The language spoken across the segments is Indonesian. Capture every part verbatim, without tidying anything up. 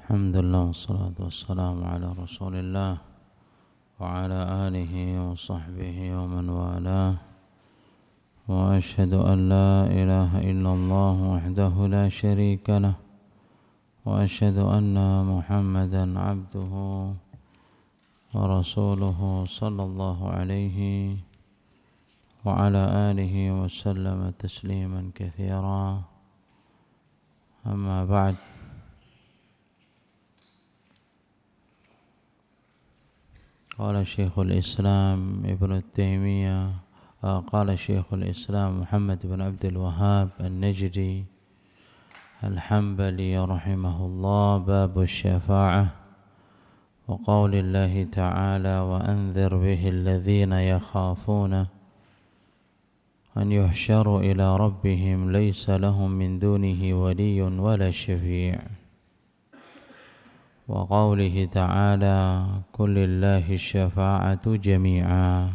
Alhamdulillah wassalatu wassalamu ala Rasulillah wa ala alihi wa sahbihi wa man walah. Wa ashhadu an la ilaha illallah wahdahu la syarika lah wa ashhadu anna Muhammadan abduhu wa rasuluhu sallallahu alaihi wa ala alihi wa sallama tasliman katsira. Amma ba'd. قال شيخ الإسلام ابن تيمية قال شيخ الإسلام محمد بن عبد الوهاب النجدي الحنبلي رحمه الله باب الشفاعة وقول الله تعالى وأنذر به الذين يخافون أن يحشروا إلى ربهم ليس لهم من دونه ولي ولا شفيع وقوله تعالى قل لله الشفاعة جميعا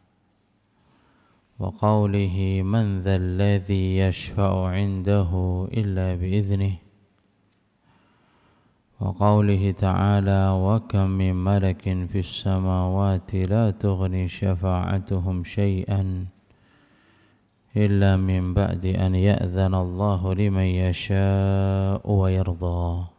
وقوله من ذا الذي يشفع عنده إلا بإذنه وقوله تعالى وكم من ملك في السماوات لا تغني شفاعتهم شيئا إلا من بعد أن يأذن الله لمن يشاء ويرضى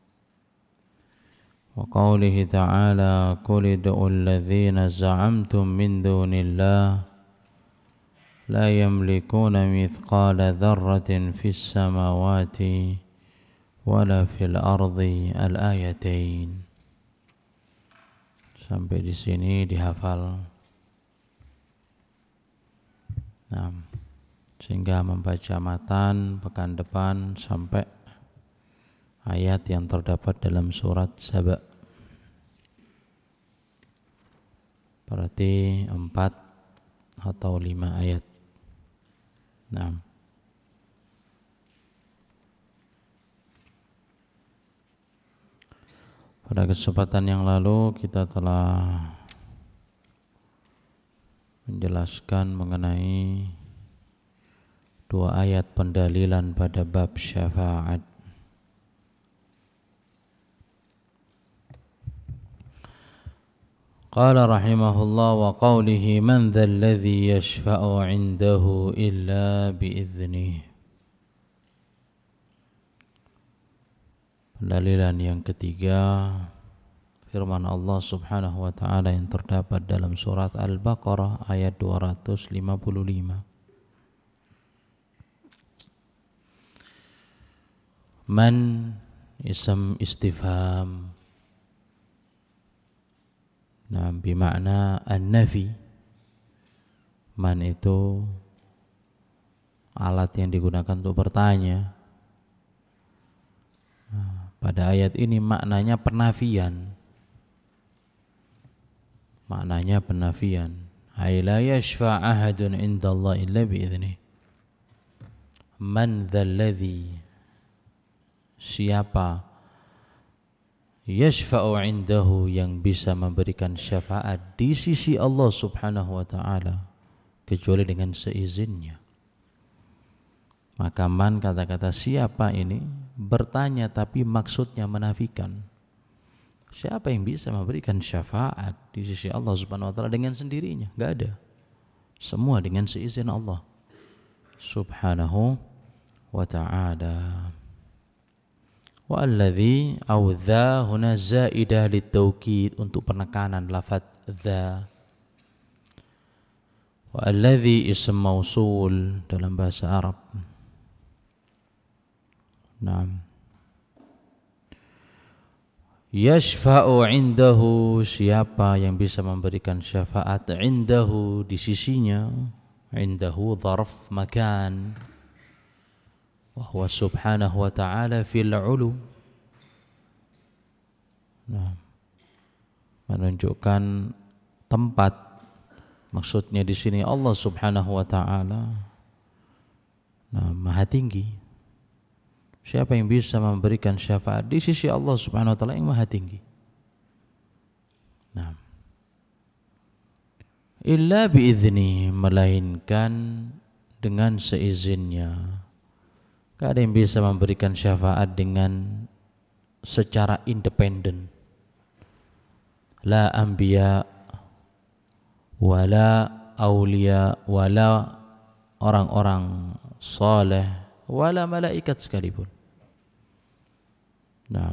وقوله تعالى قل ادعوا الذين زعمتم من دون الله لا يملكون مثقال ذرة في السماوات ولا في الأرض الآيتين. Sampai di sini dihafal. Nah, sehingga membaca matan pekan depan sampai ayat yang terdapat dalam surat Saba. Berarti empat atau lima ayat. Nah, pada kesempatan yang lalu kita telah menjelaskan mengenai dua ayat pendalilan pada bab syafaat. Qala rahimahullah wa qawlihi man dhal ladzi yashfa'u 'indahu illa bi'idhnih. Pendalilan yang ketiga firman Allah Subhanahu wa taala yang terdapat dalam surat Al-Baqarah ayat dua ratus lima puluh lima. Man ism istifham. Nah, bimakna an-nafi. Man itu alat yang digunakan untuk bertanya. Nah, pada ayat ini maknanya penafian. Maknanya penafian. Ay la yashfa' ahadun 'inda Allah illa bi'idhnih. Man dzal ladzi, siapa yashfa'u 'indahu yang bisa memberikan syafaat di sisi Allah Subhanahu wa taala kecuali dengan seizinnya. Maka man kata-kata siapa ini bertanya tapi maksudnya menafikan. Siapa yang bisa memberikan syafaat di sisi Allah Subhanahu wa taala dengan sendirinya? Enggak ada. Semua dengan seizin Allah Subhanahu wa taala. Wa alladhi aw dha huna zaidah litawkid untuk penekanan lafaz dha. Wa alladhi ism mausul dalam bahasa Arab. Naam. Yashfa'u 'indahu, siapa yang bisa memberikan syafaat 'indahu di sisinya. 'Indahu dharf makan. Wa huwa subhanahu wa ta'ala fil 'ulu. Nah, menunjukkan tempat. Maksudnya di sini Allah Subhanahu wa ta'ala. Nah, maha tinggi. Siapa yang bisa memberikan syafaat di sisi Allah Subhanahu wa ta'ala yang maha tinggi? Nah, illa biizni, melainkan dengan seizinnya. Gak ada yang bisa memberikan syafaat dengan secara independen. La anbiya wala aulia wala orang-orang saleh wala malaikat sekalipun. Nah,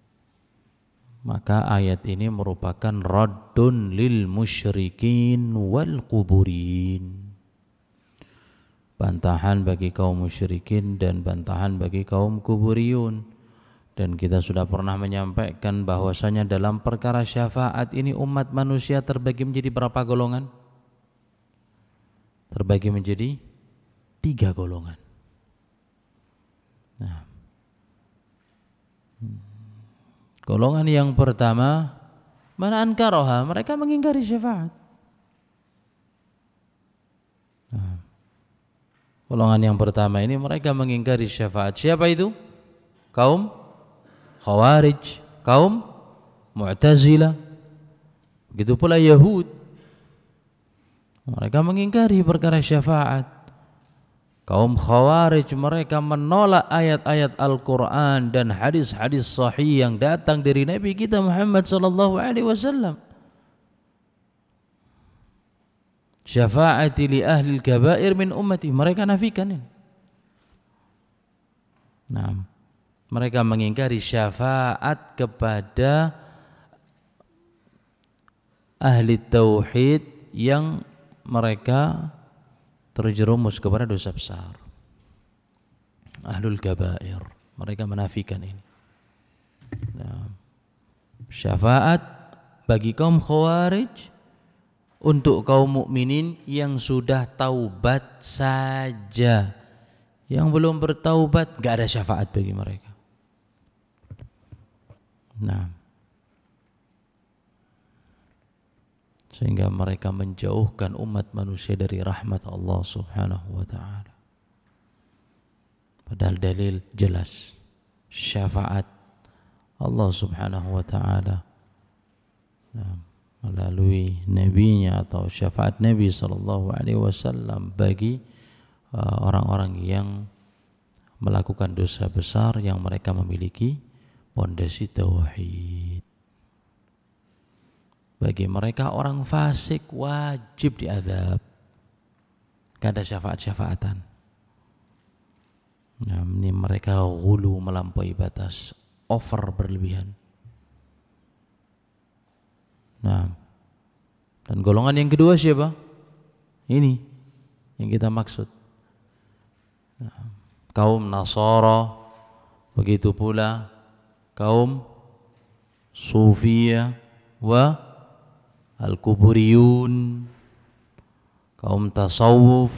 maka ayat ini merupakan raddun lil musyrikin wal quburin. Bantahan bagi kaum musyrikin dan bantahan bagi kaum kuburiyun. Dan kita sudah pernah menyampaikan bahwasanya dalam perkara syafaat ini umat manusia terbagi menjadi berapa golongan? Terbagi menjadi tiga golongan. Nah, golongan yang pertama, man ankaroha, mereka mengingkari syafaat. Nah, golongan yang pertama ini mereka mengingkari syafaat. Siapa itu? Kaum Khawarij, kaum Mu'tazilah. Begitu pula Yahud. Mereka mengingkari perkara syafaat. Kaum Khawarij mereka menolak ayat-ayat Al-Quran dan hadis-hadis sahih yang datang dari Nabi kita Muhammad sallallahu alaihi wasallam. Syafaati li ahli al-kabair min ummati, mereka nafikan ini. Nah, mereka mengingkari syafaat kepada ahli tauhid yang mereka terjerumus kepada dosa besar. Ahlul kabair, mereka menafikan ini. Nah, syafaat bagi kaum Khawarij untuk kaum mukminin yang sudah taubat saja. Yang belum bertaubat enggak ada syafaat bagi mereka. Nah, sehingga mereka menjauhkan umat manusia dari rahmat Allah Subhanahu wa ta'ala. Padahal dalil jelas, syafaat Allah Subhanahu wa ta'ala nah, melalui nabinya atau syafaat Nabi sallallahu alaihi wasallam bagi uh, orang-orang yang melakukan dosa besar yang mereka memiliki pondasi tauhid. Bagi mereka orang fasik wajib diazab. Tidak ada syafaat-syafaatan. Nah, ini mereka ghulu, melampaui batas, over berlebihan. Nah, dan golongan yang kedua siapa? Ini yang kita maksud. Nah, kaum Nasara, begitu pula kaum Sufiyah wa Al-Kuburiyun, kaum tasawuf.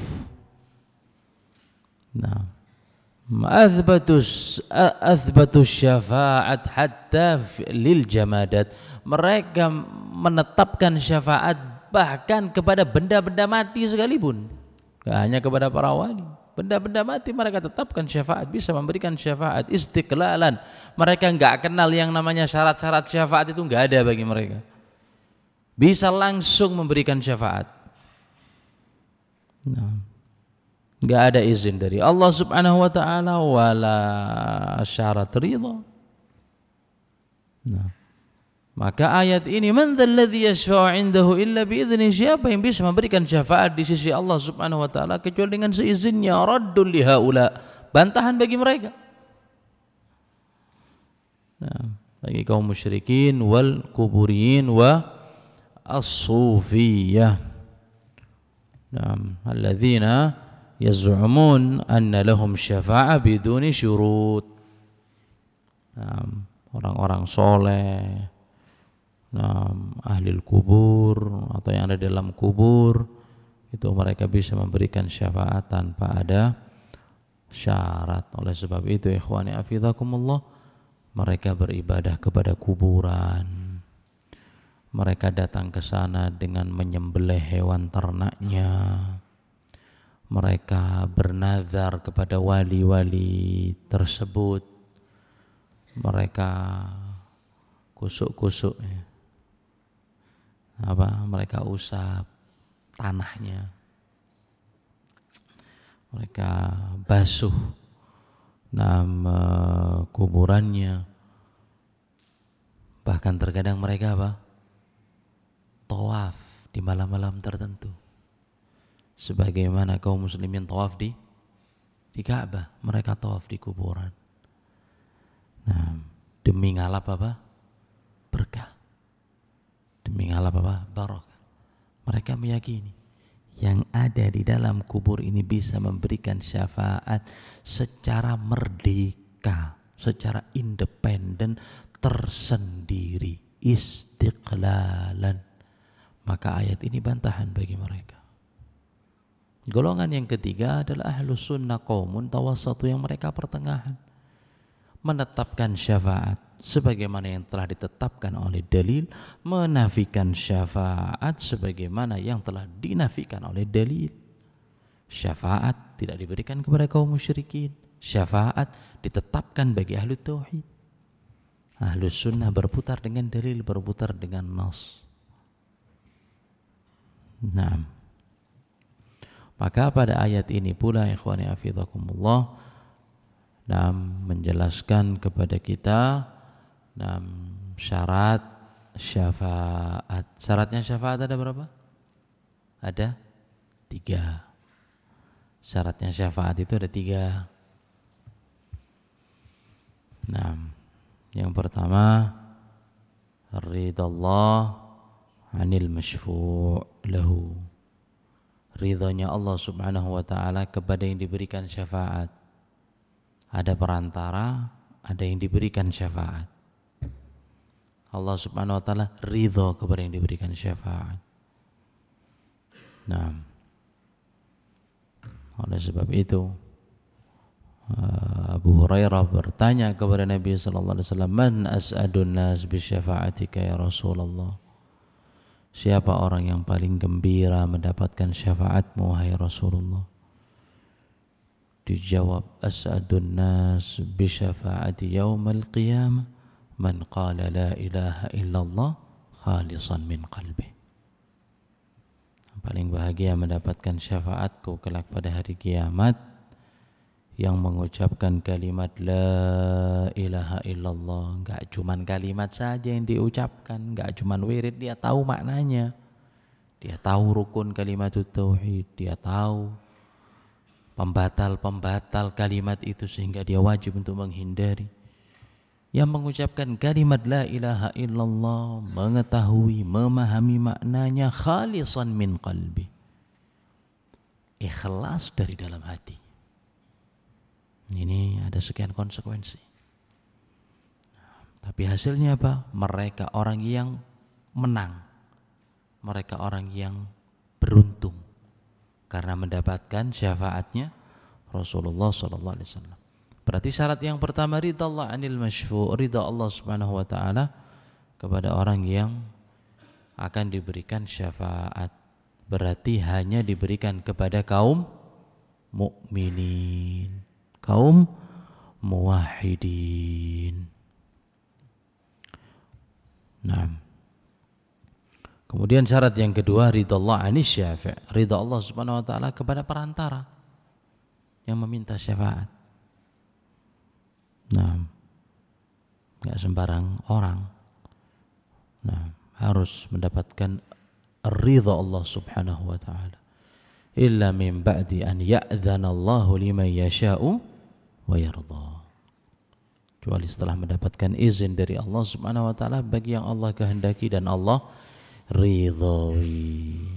Nah, athbatus athbatus syafaat hatta lil jamadat. Mereka menetapkan syafaat bahkan kepada benda-benda mati sekalipun. Tidak hanya kepada para wali. Benda-benda mati mereka tetapkan syafaat, bisa memberikan syafaat istiqlalan. Mereka enggak kenal yang namanya syarat-syarat syafaat, itu enggak ada bagi mereka. Bisa langsung memberikan syafaat. Nah, enggak ada izin dari Allah Subhanahu wa taala wala syarat ridha. Nah, maka ayat ini, man dzalladzi yashfa'u 'indahu illa bi'idznih, siapa yang bisa memberikan syafaat di sisi Allah Subhanahu wa taala kecuali dengan seizinnya. Raddul li haula, bantahan bagi mereka. Nah, bagi kaum musyrikin wal kuburiyin wa as-sufiyah. Naam, alladzina yaz'umun anna lahum syafa'ah biduni syurut. Naam, orang-orang soleh, naam, ahli kubur atau yang ada dalam kubur, itu mereka bisa memberikan syafaat tanpa ada syarat. Oleh sebab itu, ikhwani afizakumullah, mereka beribadah kepada kuburan. Mereka datang ke sana dengan menyembelih hewan ternaknya. Mereka bernazar kepada wali-wali tersebut. Mereka kusuk-kusuk, apa? Mereka usap tanahnya. Mereka basuh nama kuburannya. Bahkan terkadang mereka apa? Tawaf di malam-malam tertentu. Sebagaimana kaum muslimin tawaf di di Ka'bah, mereka tawaf di kuburan. Nah, demi ngalap apa? Berkah. Demi ngalap apa? Barokah. Mereka meyakini yang ada di dalam kubur ini bisa memberikan syafaat secara merdeka, secara independen, tersendiri, istiqlalan. Maka ayat ini bantahan bagi mereka. Golongan yang ketiga adalah ahlus sunnah qaumun tawassatu, yang mereka pertengahan, menetapkan syafaat sebagaimana yang telah ditetapkan oleh dalil, menafikan syafaat sebagaimana yang telah dinafikan oleh dalil. Syafaat tidak diberikan kepada kaum musyrikin, syafaat ditetapkan bagi ahlu tauhid. Ahlus sunnah berputar dengan dalil, berputar dengan nas. Nah, maka pada ayat ini pula ikhwani hafizakumullah dan menjelaskan kepada kita dan syarat syafaat. Syaratnya syafaat ada berapa? Ada tiga. Syaratnya syafaat itu ada tiga. Nah, yang pertama ridallah anil masyfu' lahu, ridhonya Allah subhanahu wa ta'ala kepada yang diberikan syafaat. Ada perantara, ada yang diberikan syafaat. Allah subhanahu wa ta'ala ridho kepada yang diberikan syafaat. Nah, oleh sebab itu Abu Hurairah bertanya kepada Nabi sallallahu alaihi wasallam, "Man as'adun nas bi syafa'atika ya Rasulullah?" Siapa orang yang paling gembira mendapatkan syafaatmu wahai Rasulullah? Dijawab, as'adun nas bi syafa'ati yaumal qiyamah man qala la ilaha illallah khalisan min qalbi. Yang paling bahagia mendapatkan syafaatku kelak pada hari kiamat yang mengucapkan kalimat la ilaha illallah. Enggak cuman kalimat saja yang diucapkan, enggak cuman wirid, dia tahu maknanya, dia tahu rukun kalimat tauhid, dia tahu pembatal-pembatal kalimat itu sehingga dia wajib untuk menghindari. Yang mengucapkan kalimat la ilaha illallah mengetahui, memahami maknanya, khalisan min qalbi, ikhlas dari dalam hati. Ini ada sekian konsekuensi. Tapi hasilnya apa? Mereka orang yang menang. Mereka orang yang beruntung karena mendapatkan syafaatnya Rasulullah sallallahu alaihi wasallam. Berarti syarat yang pertama ridha Allah anil masyfu', ridha Allah subhanahu wa ta'ala kepada orang yang akan diberikan syafaat. Berarti hanya diberikan kepada kaum mukminin, kaum muwahhidin. Nah, kemudian syarat yang kedua ridha Allah anis syafi', ridha Allah subhanahu wa ta'ala kepada perantara yang meminta syafaat. Nah, enggak sembarang orang nah harus mendapatkan ridha Allah subhanahu wa ta'ala, illa min ba'di an ya'dzana Allahu liman yasha'u wa yarda, kecuali setelah mendapatkan izin dari Allah subhanahu wa ta'ala bagi yang Allah kehendaki dan Allah ridhoi.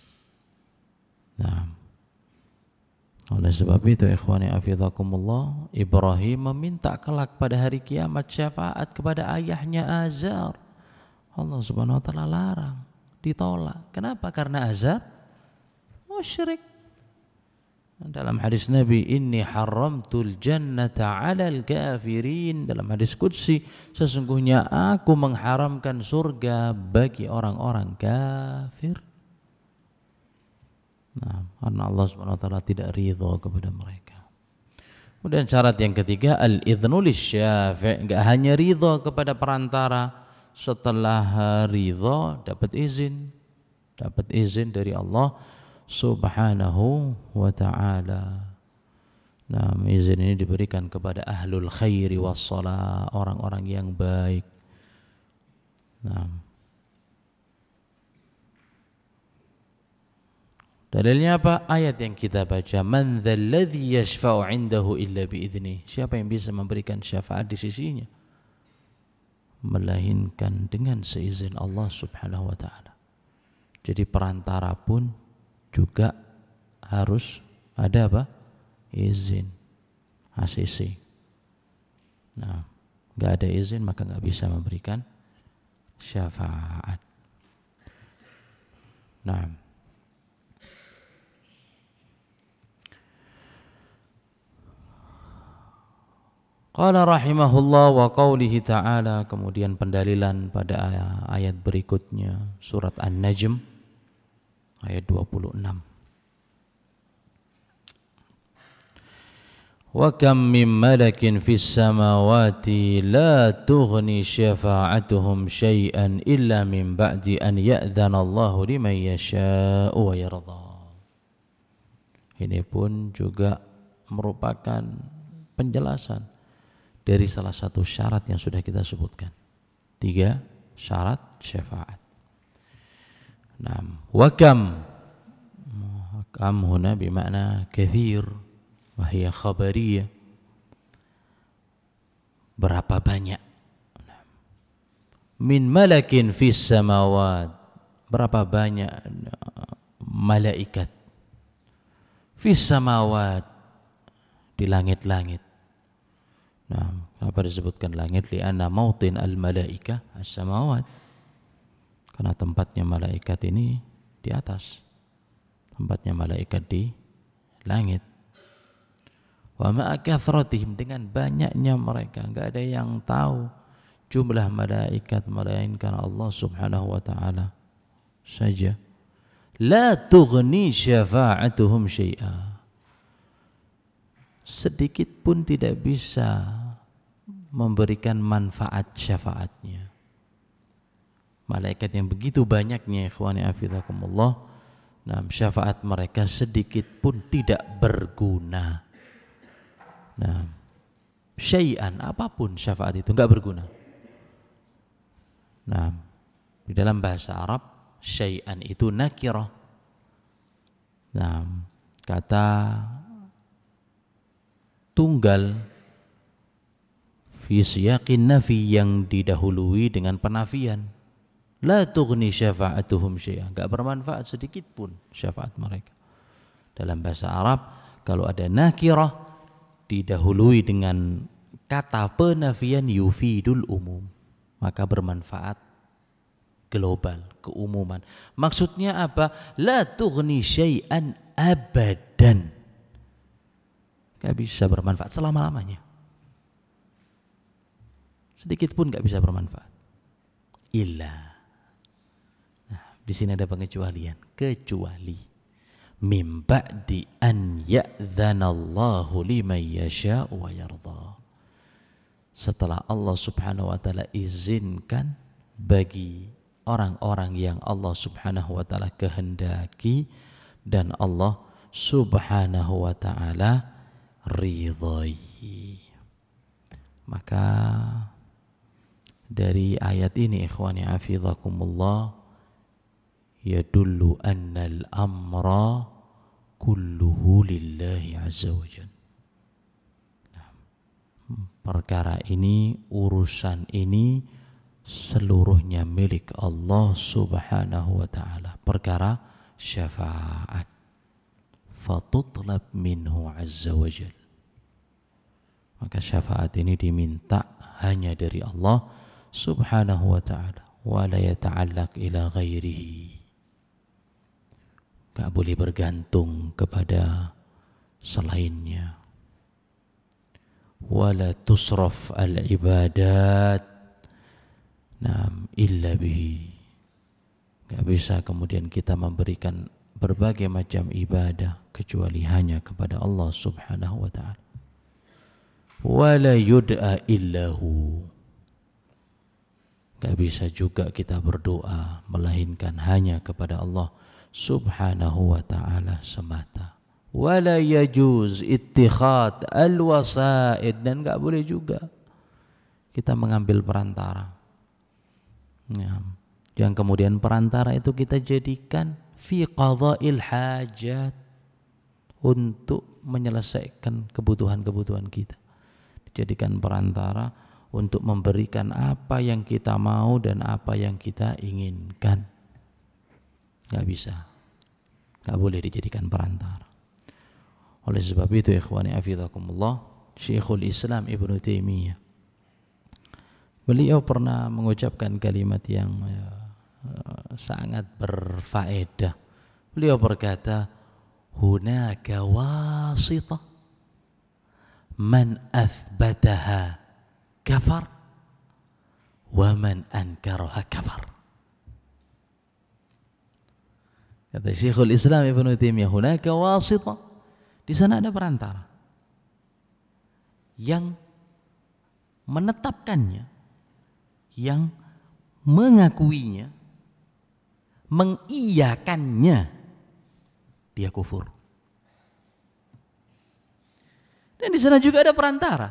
Nah, oleh sebab itu ikhwani hafizakumullah, Ibrahim meminta kelak pada hari kiamat syafaat kepada ayahnya Azar. Allah subhanahu wa ta'ala larang, ditolak. Kenapa? Karena Azar musyrik. Dalam hadis Nabi, inni haramtul jannata 'alal kafirin, dalam hadis qudsi, sesungguhnya aku mengharamkan surga bagi orang-orang kafir. Nah, karena Allah subhanahu wa ta'ala tidak ridha kepada mereka. Kemudian syarat yang ketiga al-idhnu lisyafi', enggak hanya ridha kepada perantara, setelah ridha dapat izin, dapat izin dari Allah subhanahu wa ta'ala. Nah, izin ini diberikan kepada ahlul khairi wassalah, orang-orang yang baik. Nah, dalilnya apa? Ayat yang kita baca, man dzalladzi yashfa'u 'indahu illa bi'idznih. Siapa yang bisa memberikan syafaat di sisinya melainkan dengan seizin Allah Subhanahu wa taala. Jadi perantara pun juga harus ada apa? Izin, A C C. Nah, enggak ada izin maka enggak bisa memberikan syafaat. Nah, qala rahimahullah wa qawlihi ta'ala, kemudian pendalilan pada ayat berikutnya surat An-Najm ayat dua puluh enam. Wa kam min malakin fis samawati la tughni syafa'atuhum syai'an illa min ba'di an ya'dzana Allahu liman yasha'u wa yarda. Ini pun juga merupakan penjelasan dari salah satu syarat yang sudah kita sebutkan. Tiga syarat syafaat. Naam, wa kam. Kam huna bermakna kathir, wa hiya khabariyah. Berapa banyak? Min malakin fis samawat. Berapa banyak malaikat fis samawat, di langit-langit. Nah, kenapa disebutkan langit? Li'anna mautin al-malaika as-samawat. Karena tempatnya malaikat ini di atas. Tempatnya malaikat di langit. Wa ma'a kathratihim, dengan banyaknya mereka, enggak ada yang tahu jumlah malaikat melainkan Allah Subhanahu wa taala saja. La tughni syafa'atuhum syai'a. Sedikit pun tidak bisa memberikan manfaat syafaatnya. Malaikat yang begitu banyaknya, ikhwani afizakumullah, nah, syafaat mereka sedikit pun tidak berguna. Nah, syai'an, apapun syafaat itu enggak berguna. Nah, di dalam bahasa Arab syai'an itu nakirah. Nah, kata tunggal fi siyaqin nafi yang didahului dengan penafian. La tughni syafa'atuhum syai'an, enggak bermanfaat sedikit pun syafaat mereka. Dalam bahasa Arab kalau ada nakirah didahului dengan kata penafian yufidul umum, maka bermanfaat global, keumuman. Maksudnya apa? La tughni syai'an abadan. Gak bisa bermanfaat selama-lamanya. Sedikit pun gak bisa bermanfaat. Illa. Nah, di sini ada pengecualian. Kecuali mim ba'di an ya'dzanallahu liman yasha'u wa yarda. Setelah Allah Subhanahu wa taala izinkan bagi orang-orang yang Allah Subhanahu wa taala kehendaki dan Allah Subhanahu wa taala ridhai. Maka dari ayat ini, ikhwani hafizakumullah, yadullu annal amra kulluhu lillahi azza wa jalla. Perkara ini, urusan ini seluruhnya milik Allah Subhanahu wa taala. Perkara syafaat, fatutlab minhu azza wa jalla. Maka syafaat ini diminta hanya dari Allah Subhanahu wa ta'ala, wa la yata'allaq ila ghairihi. Gak boleh bergantung kepada selainnya. Wa la tusraf al-ibadat nam illa bihi. Gak bisa kemudian kita memberikan berbagai macam ibadah kecuali hanya kepada Allah Subhanahu wa ta'ala. Wa la yud'a illahu. Gak bisa juga kita berdoa melainkan hanya kepada Allah Subhanahu wa ta'ala semata. Wala yajuz ittikhad al-wasaid, dan gak boleh juga kita mengambil perantara. Ya. Yang kemudian perantara itu kita jadikan fi qadha'il hajat, untuk menyelesaikan kebutuhan-kebutuhan kita. Dijadikan perantara untuk memberikan apa yang kita mau dan apa yang kita inginkan. Gak bisa, gak boleh dijadikan perantara. Oleh sebab itu ikhwani afidakumullah, Syekhul Islam Ibnu Taimiyah, beliau pernah mengucapkan kalimat yang uh, sangat berfaedah. Beliau berkata, hunaka wasitah man athbataha kafar wa man ankaraha kafar. Kata Syekhul Islam Ibnu Taimiyah, hunaka wasitah, di sana ada perantara yang menetapkannya, yang mengakuinya, mengiyakannya, dia kufur. Dan di sana juga ada perantara.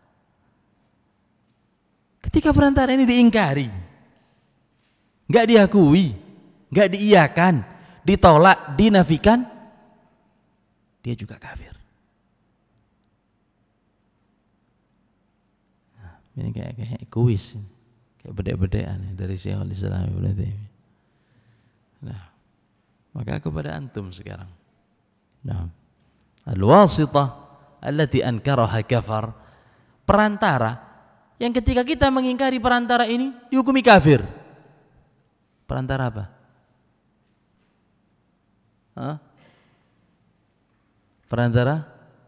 Ketika perantara ini diingkari, nggak diakui, nggak diiyakan, ditolak, dinafikan, dia juga kafir. Nah, ini kayak kayak kuis, kayak bedek-bedekan dari Syekhul Islam Ibnu Taimiyah. Nah, maka kepada antum sekarang, nah, al-wasitah allati ankaraha kafar, perantara yang ketika kita mengingkari perantara ini dihukumi kafir. Perantara apa? Hah? Perantara?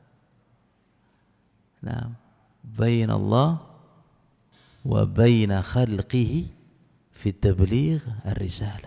Nah, bain Allah wa baina khalqihi fi tabligh ar-risalah.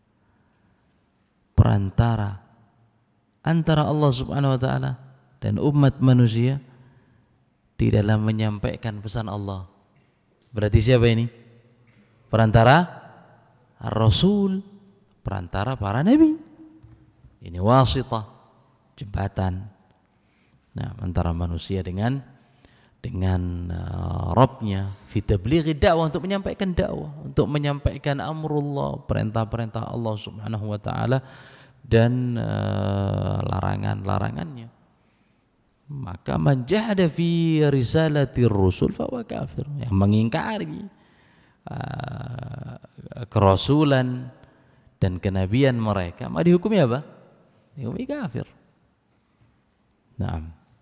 Perantara antara Allah Subhanahu wa taala dan umat manusia di dalam menyampaikan pesan Allah. Berarti siapa ini? Perantara Ar-Rasul, perantara para nabi. Ini wasitah, jembatan. Nah, antara manusia dengan dengan uh, Rabbnya, fi tablighi dakwah, untuk menyampaikan dakwah, untuk menyampaikan amrullah, perintah-perintah Allah Subhanahu wa taala dan uh, larangan-larangannya. Maka man jahada fi risalatir rusul fa huwa kafir, yang mengingkari uh, kerasulan dan kenabian mereka, maka dihukumi apa? Dihukumi kafir. Nah,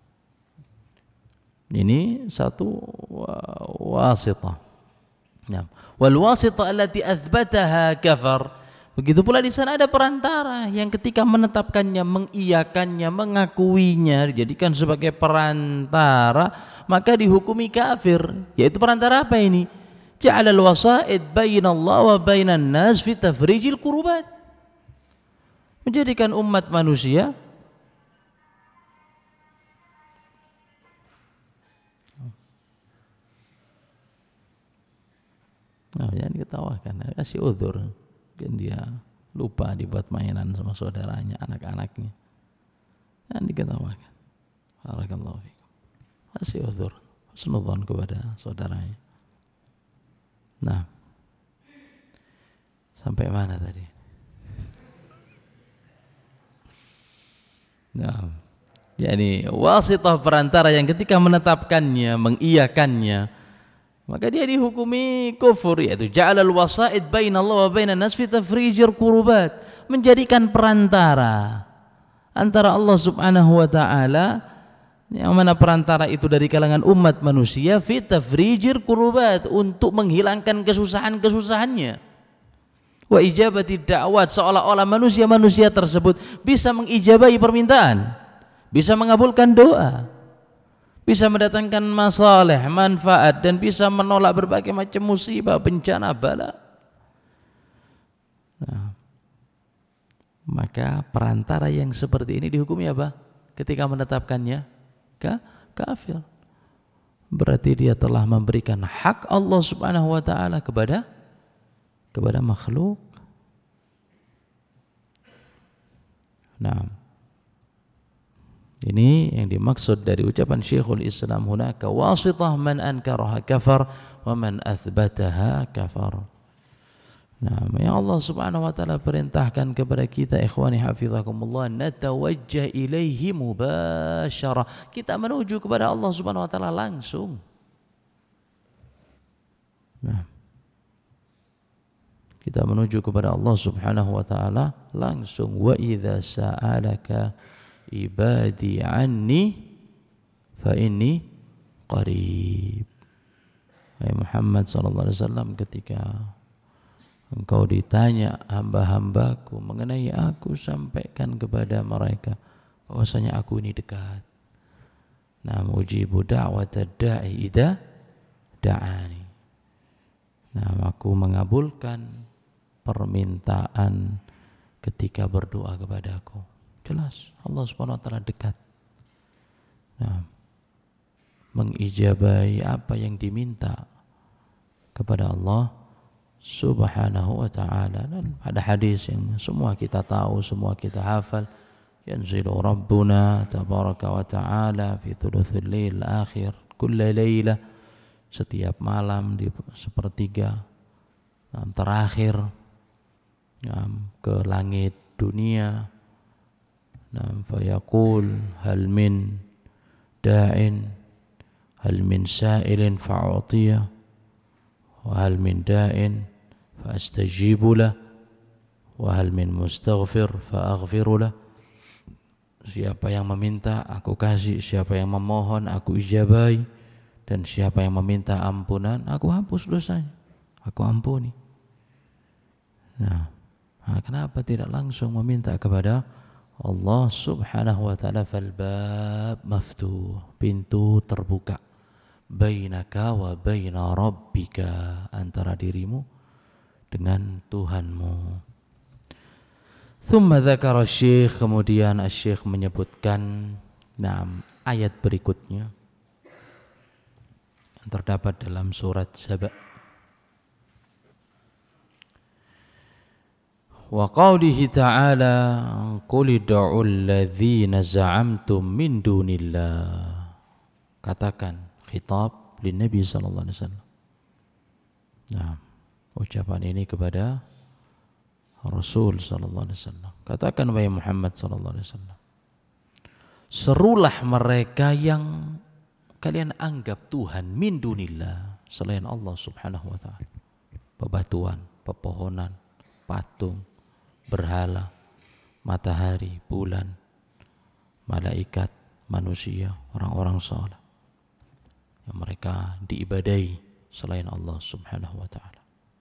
ini satu wasitah. Nah, wal wasitah allati athbataha kafar. Begitu pula di sana ada perantara yang ketika menetapkannya, mengiyakannya, mengakuinya, dijadikan sebagai perantara, maka dihukumi kafir. Yaitu perantara apa ini? Ja'alal wasa'id bainallah wa bainan nas fi tafrijil kurubat. Menjadikan umat manusia nah, jangan diketawakan, kasih udzur. Mungkin dia lupa dibuat mainan sama saudaranya, anak-anaknya. Jangan diketawakan. Barakallahu fikum. Kasih udzur, husnudzon kepada saudaranya. Nah, sampai mana tadi? Nah, jadi wasitah, perantara yang ketika menetapkannya, mengiyakannya, maka dia dihukumi kufur, yaitu ja'alal wasa'id bainallah wa bainan nas fi tafrijir kurubat, menjadikan perantara antara Allah Subhanahu wa taala, yang mana perantara itu dari kalangan umat manusia, fi tafrijir kurubat, untuk menghilangkan kesusahan-kesusahannya, wa ijabati da'wat, seolah-olah manusia-manusia tersebut bisa mengijabahi permintaan, bisa mengabulkan doa, bisa mendatangkan masalah, manfaat, dan bisa menolak berbagai macam musibah, bencana, bala. Nah, maka perantara yang seperti ini dihukumi apa? Ketika menetapkannya kafir. Berarti dia telah memberikan hak Allah Subhanahu wa taala kepada kepada makhluk. Nah, ini yang dimaksud dari ucapan Syekhul Islam, hunaka wasitah man ankaraha kafar wa man athbataha kafar. Nah, yang Allah Subhanahu wa taala perintahkan kepada kita, ikhwani hafizakumullah, natawajjah ilaihi mubasyarah. Kita menuju kepada Allah Subhanahu wa taala langsung. Nah, kita menuju kepada Allah Subhanahu wa taala langsung. Wa idza sa'alaka ibadi anni fa inni qarib. Hai Muhammad sallallahu alaihi wasallam, ketika engkau ditanya hamba-hambaku mengenai aku, sampaikan kepada mereka bahwasanya aku ini dekat. Nah, mujibu da'watad da'i idza da'ani. Nah, aku mengabulkan permintaan ketika berdoa kepadaku. Jelas Allah Subhanahu wa taala dekat. Nah, mengijabahi apa yang diminta kepada Allah Subhanahu wa ta'ala. Dan ada hadis yang semua kita tahu, semua kita hafal, yanzilu rabbuna tabaraka wa ta'ala fi thuluthil lail akhir kulla lailah, setiap malam di sepertiga um, terakhir um, ke langit dunia. Nam fayaqul hal min da'in hal min sa'ilin fa'utiyah wa hal min da'in fa'astajibu lah wa hal min mustaghfir fa'aghfiru lah. Siapa yang meminta aku kasih, siapa yang memohon aku ijabahi, dan siapa yang meminta ampunan aku hapus dosanya, aku ampuni. Nah, kenapa tidak langsung meminta kepada Allah Subhanahu wa ta'ala? Fal bab maftuh, pintu terbuka, bainaka wa baina rabbika, antara dirimu dengan Tuhanmu. Thumma dzakara asy-syekh, kemudian asy-syekh menyebutkan nah, ayat berikutnya yang terdapat dalam surat Saba. Wa qaulihi ta'ala qul ud'u alladzina za'amtum min dunillah. Katakan, khitab lin Nabi sallallahu alaihi wasallam. Nah, ucapan ini kepada Rasul sallallahu alaihi wasallam. Katakan wahai Muhammad sallallahu alaihi wasallam, serulah mereka yang kalian anggap Tuhan min dunillah, selain Allah Subhanahu wa ta'ala. Bebatuan, pepohonan, patung, berhala, matahari, bulan, malaikat, manusia, orang-orang saleh yang mereka diibadahi selain Allah Subhanahu wa ta'ala.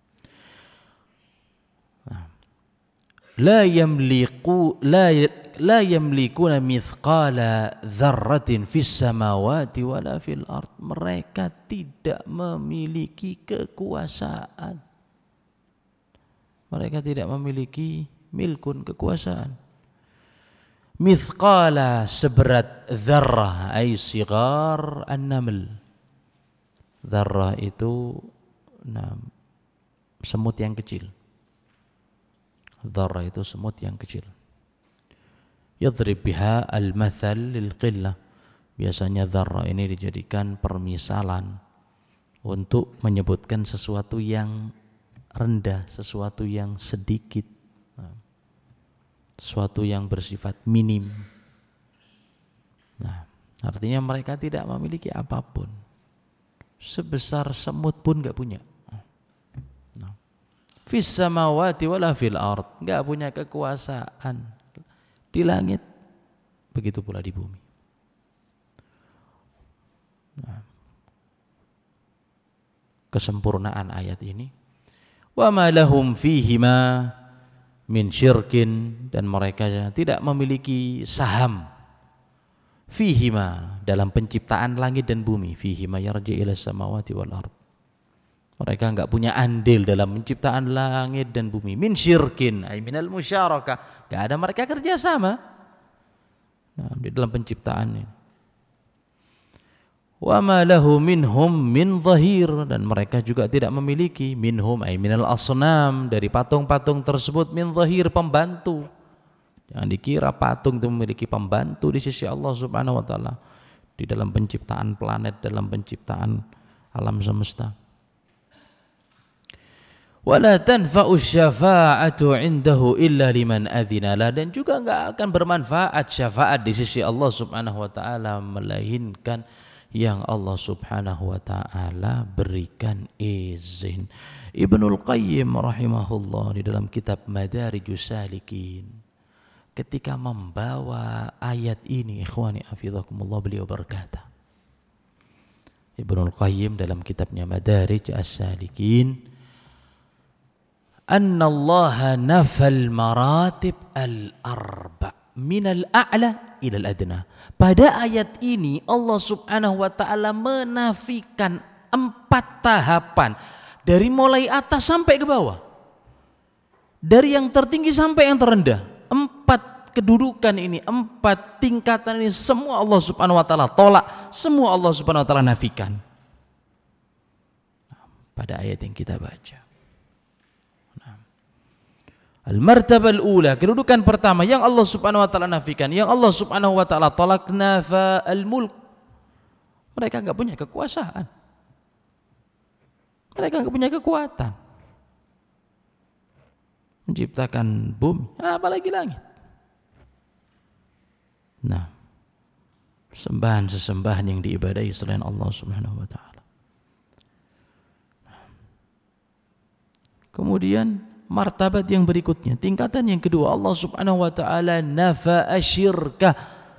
Nah, la yamliku la la yamlikuna mithqala dzarratin fis samawati wala fil ard. Mereka tidak memiliki kekuasaan. Mereka tidak memiliki milkun, kekuasaan. Mithqala, seberat dzarrah, ay sigar an-naml. Dzarrah itu nah, semut yang kecil. Dzarrah itu semut yang kecil. Yadrib biha al-mathal lil qillah. Biasanya dzarrah ini dijadikan permisalan untuk menyebutkan sesuatu yang rendah, sesuatu yang sedikit, sesuatu yang bersifat minim. Nah, artinya mereka tidak memiliki apapun. Sebesar semut pun enggak punya. Nah, fis samawati wala fil ard, enggak punya kekuasaan di langit, begitu pula di bumi. Nah, kesempurnaan ayat ini, wa ma lahum fihima min syirkin, dan mereka tidak memiliki saham fihima, dalam penciptaan langit dan bumi. Fihima yarji ila samawati wal ard. Mereka enggak punya andil dalam penciptaan langit dan bumi. Min syirkin, ay minal musyarakah. Enggak ada mereka kerjasama nah, di dalam penciptaan ini. Wa ma lahu minhum min zahir, dan mereka juga tidak memiliki minhum ay minal asnam, dari patung-patung tersebut, min zahir, pembantu. Jangan dikira patung itu memiliki pembantu di sisi Allah Subhanahu wa taala di dalam penciptaan planet, dalam penciptaan alam semesta. Wala tanfa'u syafa'atu 'indahu illa liman adzina lah, dan juga enggak akan bermanfaat syafaat di sisi Allah Subhanahu wa taala melainkan yang Allah Subhanahu wa taala berikan izin. Ibnul Qayyim rahimahullah di dalam kitab Madarijus Salikin ketika membawa ayat ini, ikhwani hafizakumullah, beliau berkata, Ibnul Qayyim dalam kitabnya Madarij As-Salikin, anna Allah nafal maratib al-arba' minal a'la ilal adna. Pada ayat ini Allah Subhanahu wa taala menafikan empat tahapan dari mulai atas sampai ke bawah. Dari yang tertinggi sampai yang terendah. Empat kedudukan ini, empat tingkatan ini semua Allah Subhanahu wa taala tolak, semua Allah Subhanahu wa taala nafikan. Pada ayat yang kita baca. Al-martabah al-ula, kedudukan pertama yang Allah Subhanahu wa taala nafikan, yang Allah Subhanahu wa taala tolak, nafa al-mulk. Mereka enggak punya kekuasaan. Mereka enggak punya kekuatan. Menciptakan bumi, apalagi langit. Nah, sembahan-sesembahan yang diibadahi selain Allah Subhanahu wa taala. Kemudian martabat yang berikutnya, tingkatan yang kedua, Allah Subhanahu wa taala nafa asyirka.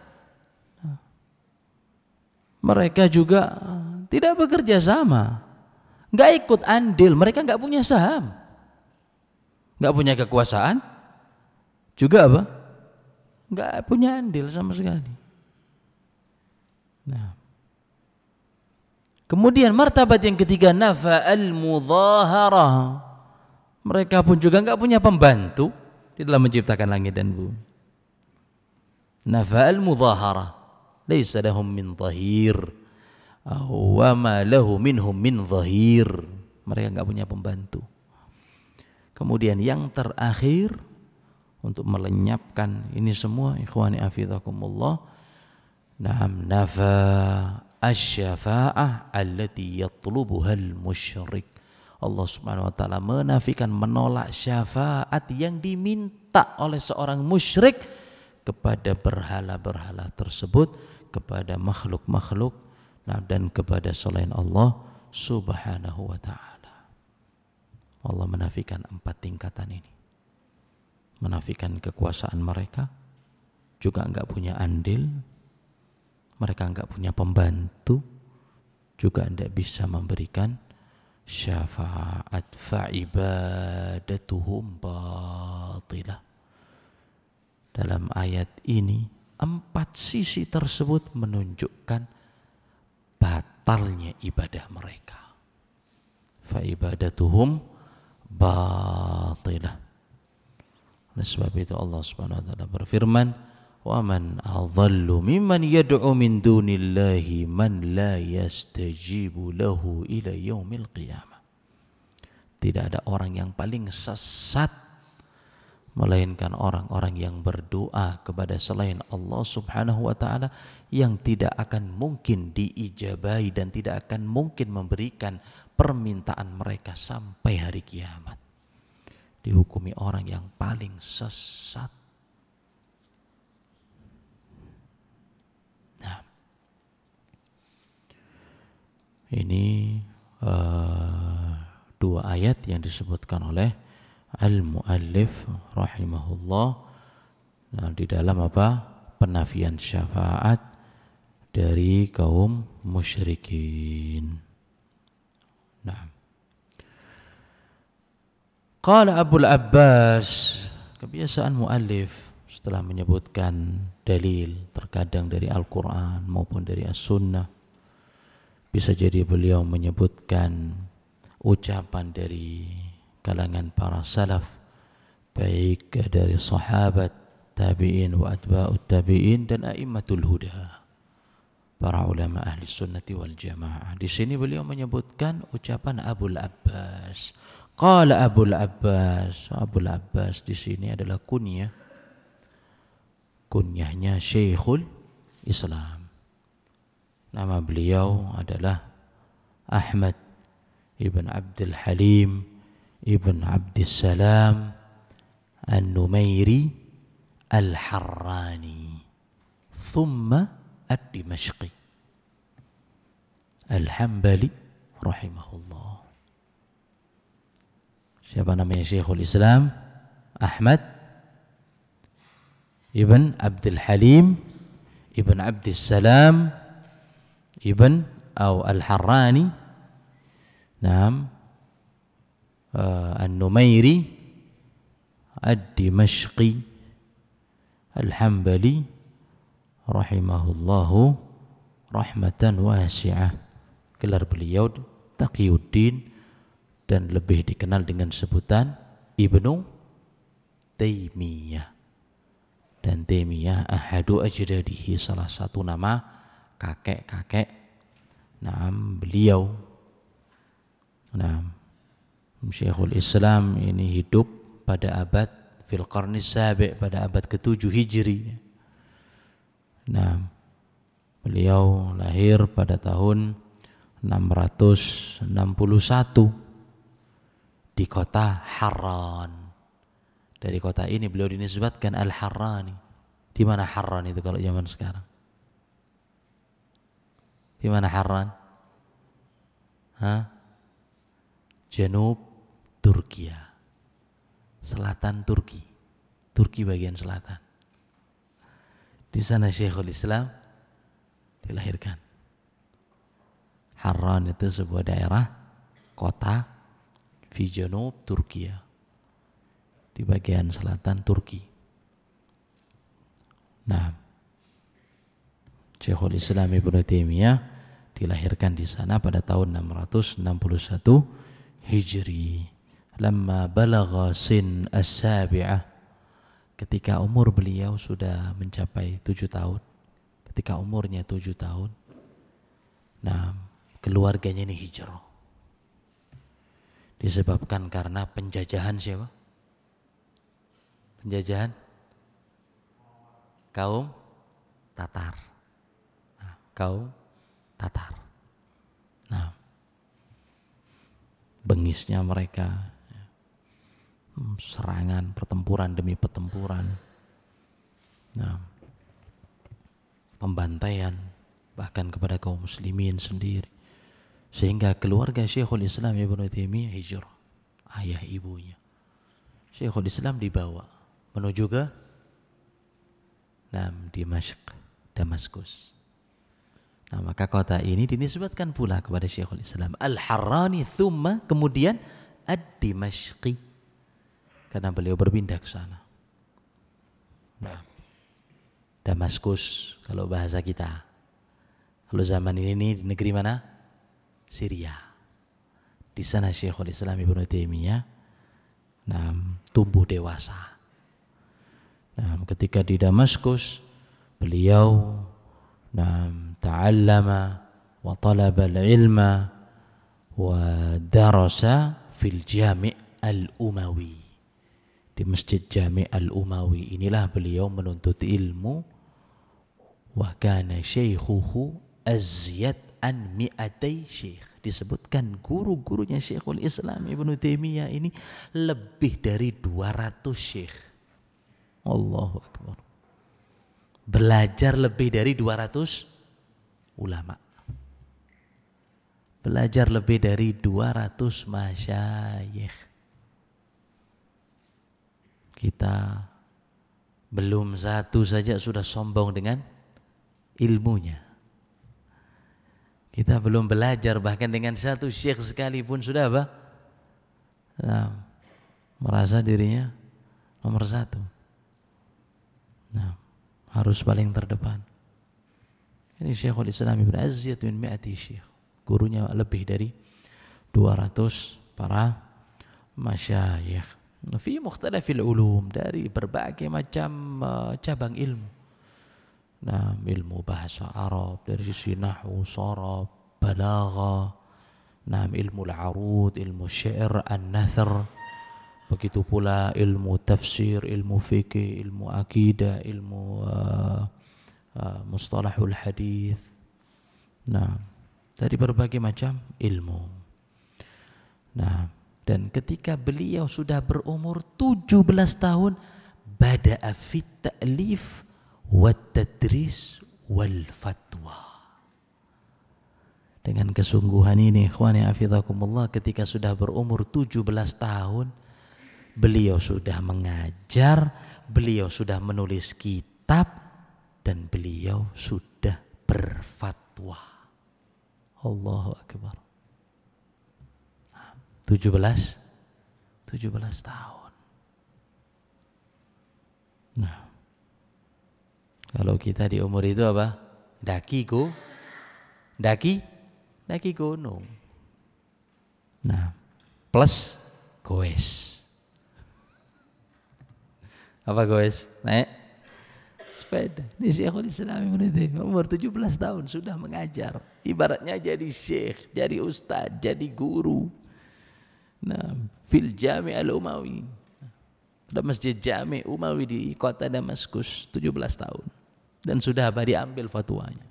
Mereka juga tidak bekerja sama, enggak ikut andil, mereka enggak punya saham, enggak punya kekuasaan, juga apa? Enggak punya andil sama sekali. Nah, kemudian martabat yang ketiga, nafa al-mudhaharah. Mereka pun juga enggak punya pembantu di dalam menciptakan langit dan bumi. Nafa'al mudhahara, laisa lahum min dhahir, wa ma lahu minhum min dhahir. Mereka enggak punya pembantu. Kemudian yang terakhir untuk melenyapkan ini semua, ikhwani hafizakumullah, na'am nafa asy-syafa'ah allati yatlubuha al-musyrik. Allah Subhanahu wa taala menafikan, menolak syafaat yang diminta oleh seorang musyrik kepada berhala-berhala tersebut, kepada makhluk-makhluk, nah, dan kepada selain Allah Subhanahu wa taala. Allah menafikan empat tingkatan ini. Menafikan kekuasaan mereka, juga enggak punya andil, mereka enggak punya pembantu, juga enggak bisa memberikan syafaat, fa'ibadatuhum batilah. Dalam ayat ini empat sisi tersebut menunjukkan batalnya ibadah mereka. Fa'ibadatuhum batilah. Oleh sebab itu Allah Subhanahu wa taala berfirman, wa man adhallu mimman yad'u min dunillahi man la yastajibu lahu ila yaumil qiyamah. Tidak ada orang yang paling sesat melainkan orang-orang yang berdoa kepada selain Allah Subhanahu wa taala yang tidak akan mungkin diijabahi dan tidak akan mungkin memberikan permintaan mereka sampai hari kiamat. Dihukumi orang yang paling sesat. Ini uh, dua ayat yang disebutkan oleh al-muallif rahimahullah, nah, di dalam apa? Penafian syafaat dari kaum musyrikin. Nah, qala Abul Abbas, kebiasaan muallif setelah menyebutkan dalil terkadang dari Al-Quran maupun dari As-Sunnah, bisa jadi beliau menyebutkan ucapan dari kalangan para salaf, baik dari sahabat, tabi'in wa atba'ut tabi'in dan a'immatul huda, para ulama ahli sunnati wal jamaah. Di sini beliau menyebutkan ucapan Abul Abbas. Qala Abul Abbas. Abul Abbas di sini adalah kunyah. Kunyahnya Syekhul Islam. Nama beliau adalah Ahmad ibn Abdul Halim ibn Abdissalam An-Numairi Al-Harrani thumma Ad-Dimashqi Al-Hambali rahimahullah. Siapa namanya Syekhul Islam? Ahmad ibn Abdul Halim ibn Abdissalam ibn atau Al-Harrani, Naam, uh, An-Numairi Ad-Dimashqi Al-Hambali rahimahullahu rahmatan wasi'ah. Gelar beliau Taqiyuddin dan lebih dikenal dengan sebutan Ibnu Taimiyah. Dan Taimiyah ahadu ajdadihi, salah satu nama kakek-kakek Naam beliau. Naam, Syekhul Islam ini hidup pada abad fil qarni sabi', pada abad ketujuh Hijri. Naam, beliau lahir pada tahun enam ratus enam puluh satu di kota Harran. Dari kota ini beliau dinisbatkan Al-Harrani. Di mana Harran itu kalau zaman sekarang? Di mana Harran? Hah? Janub Turkiya. Selatan Turki. Turki bagian selatan. Di sana Syekhul Islam dilahirkan. Harran itu sebuah daerah, kota fi janub Turkiya, di bagian selatan Turki. Nah, Syekhul Islam Ibnu Taimiyah dilahirkan di sana pada tahun enam ratus enam puluh satu Hijri. Lamma balagha sin as-sabi'ah, ketika umur beliau sudah mencapai tujuh tahun. Ketika umurnya tujuh tahun, nah, keluarganya ini hijrah. Disebabkan karena penjajahan siapa? Penjajahan kaum Tatar. Nah, kaum Tatar. Nah, bengisnya mereka, serangan, pertempuran demi pertempuran, nah, pembantaian bahkan kepada kaum muslimin sendiri, sehingga keluarga Syekhul Islam Ibnu Taimiyah hijrah, ayah ibunya. Syekhul Islam dibawa menuju ke Nam Dimashq, Damaskus. Nah, maka kota ini dinisbatkan pula kepada Syekhul Islam Al-Harrani thumma, kemudian Ad-Dimashqi, karena beliau berpindah ke sana. Nah, Damaskus kalau bahasa kita. Kalau zaman ini di negeri mana? Syria. Di sana Syekhul Islam Ibnu Taimiyah nah, tumbuh dewasa. Nah, ketika di Damaskus beliau nah, ta'allama wa talaba al-ilma wa darasa fil Jami' al-Umawi. Di Masjid Jami' al-Umawi inilah beliau menuntut ilmu. Wa kana syaikhuhu azyad an mi'atai syekh. Disebutkan guru-gurunya Syekhul Islam Ibnu Taimiyah ini lebih dari dua ratus syekh. Allahu Akbar. Belajar lebih dari dua ratus ulama. Belajar lebih dari dua ratus masyayikh. Kita belum satu saja sudah sombong dengan ilmunya. Kita belum belajar bahkan dengan satu syekh sekalipun sudah apa? Nah, merasa dirinya nomor satu. Nah, harus paling terdepan. Ini Syekhul Islam Ibn Azyad min mi'ati syekh. Gurunya lebih dari dua ratus para masyayikh. Fi mukhtalafil ulum, dari berbagai macam uh, cabang ilmu. Nah, ilmu bahasa Arab dari sisi nahwu, sharaf, balagha, nah, ilmu al-arud, ilmu syair, an-nathar, begitu pula ilmu tafsir, ilmu fikih, ilmu akidah, ilmu uh, uh, mustalahul hadis. Nah, dari berbagai macam ilmu. Nah, Dan ketika beliau sudah berumur tujuh belas tahun, bada'a fit ta'lif wa tadris wal fatwa. Dengan kesungguhan ini, ikhwani hafizakumullah, ketika sudah berumur tujuh belas tahun, beliau sudah mengajar, beliau sudah menulis kitab, dan beliau sudah berfatwa. Allahu Akbar. tujuh belas tujuh belas tahun. Nah, kalau kita di umur itu apa? Daki go, daki, daki gunung. Nah, plus goes. Apa goes? Naik sepeda. Ini Syekhul Islam Ibnu Taimiyah umur tujuh belas tahun sudah mengajar. Ibaratnya jadi syekh, jadi ustaz, jadi guru. Nah, fil Jami' al-Umawi. Ada masjid Jami' Umawi di kota Damaskus, tujuh belas tahun. Dan sudah diambil fatwanya.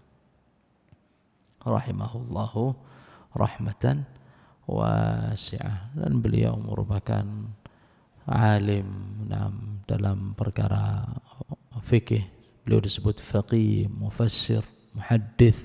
Rahimahullahu rahmatan wasi'ah. Dan beliau merupakan alim dalam perkara fikih. Beliau disebut faqih, mufassir, muhaddits.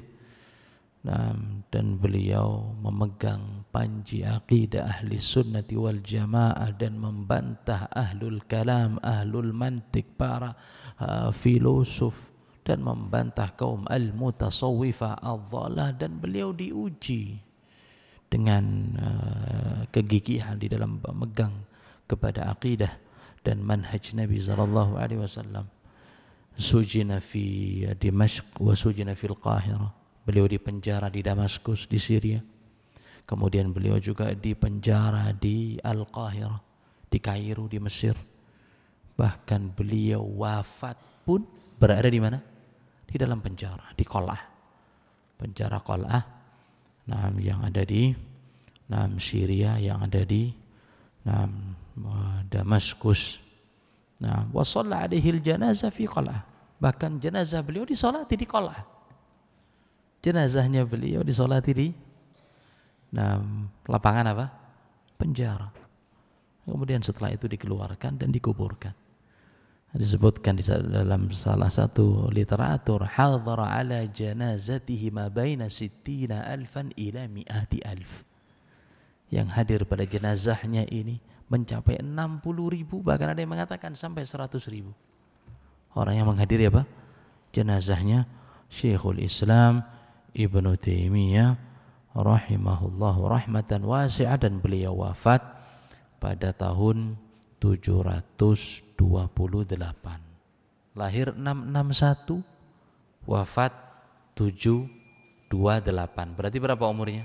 Dan beliau memegang panji aqidah ahli sunnati wal jamaah dan membantah ahlul kalam, ahlul mantik, para uh, filosof, dan membantah kaum al-mutasawwifah al-dhalah. Dan beliau diuji dengan uh, kegigihan di dalam memegang kepada aqidah dan manhaj Nabi sallallahu alaihi wasallam. Sujina fi Dimashq wa sujina fil Qahirah. Beliau dipenjara di Damaskus di Syria. Kemudian beliau juga dipenjara di Al-Qahirah, di Kairo di Mesir. Bahkan beliau wafat pun berada di mana? Di dalam penjara, di Qal'ah. Penjara Qal'ah, nah, yang ada di nah, Syria, yang ada di nah, Damaskus. Nah, wa shalla alaihi al-janazah fi Qal'ah. Bahkan jenazah beliau disolati di Qal'ah. Jenazahnya beliau disolati di nah, lapangan apa? Penjara. Kemudian setelah itu dikeluarkan dan dikuburkan. Disebutkan di dalam salah satu literatur, hadhara ala janazatihi ma baina sittina alfan ila mi'ati alf. Yang hadir pada jenazahnya ini mencapai enam puluh ribu, bahkan ada yang mengatakan sampai seratus ribu. Orang yang menghadiri apa? Jenazahnya Syekhul Islam Ibnu Taimiyah rahimahullahu rahmatan wasi'ah, dan beliau wafat pada tahun tujuh ratus dua puluh delapan. Lahir enam ratus enam puluh satu, wafat tujuh ratus dua puluh delapan. Berarti berapa umurnya?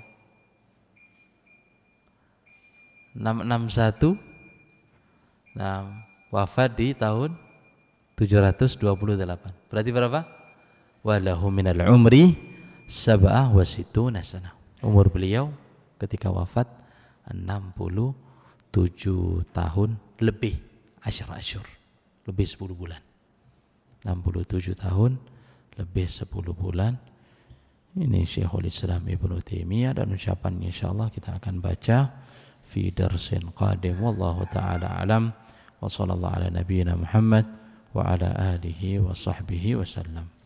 enam ratus enam puluh satu. Nah, wafat di tahun tujuh ratus dua puluh delapan. Berarti berapa? Walahu minal umri sab'ah wa situna sanah. Umur beliau ketika wafat enam puluh tujuh tahun lebih, asyar asyur, lebih sepuluh bulan. enam puluh tujuh tahun lebih sepuluh bulan. Ini Syekhul Islam Ibnu Taimiyah, dan ucapan insyaallah kita akan baca fi darsin qadim. Wallahu taala alam wa sallallahu ala nabiyyina Muhammad wa ala alihi wa sahbihi wasallam.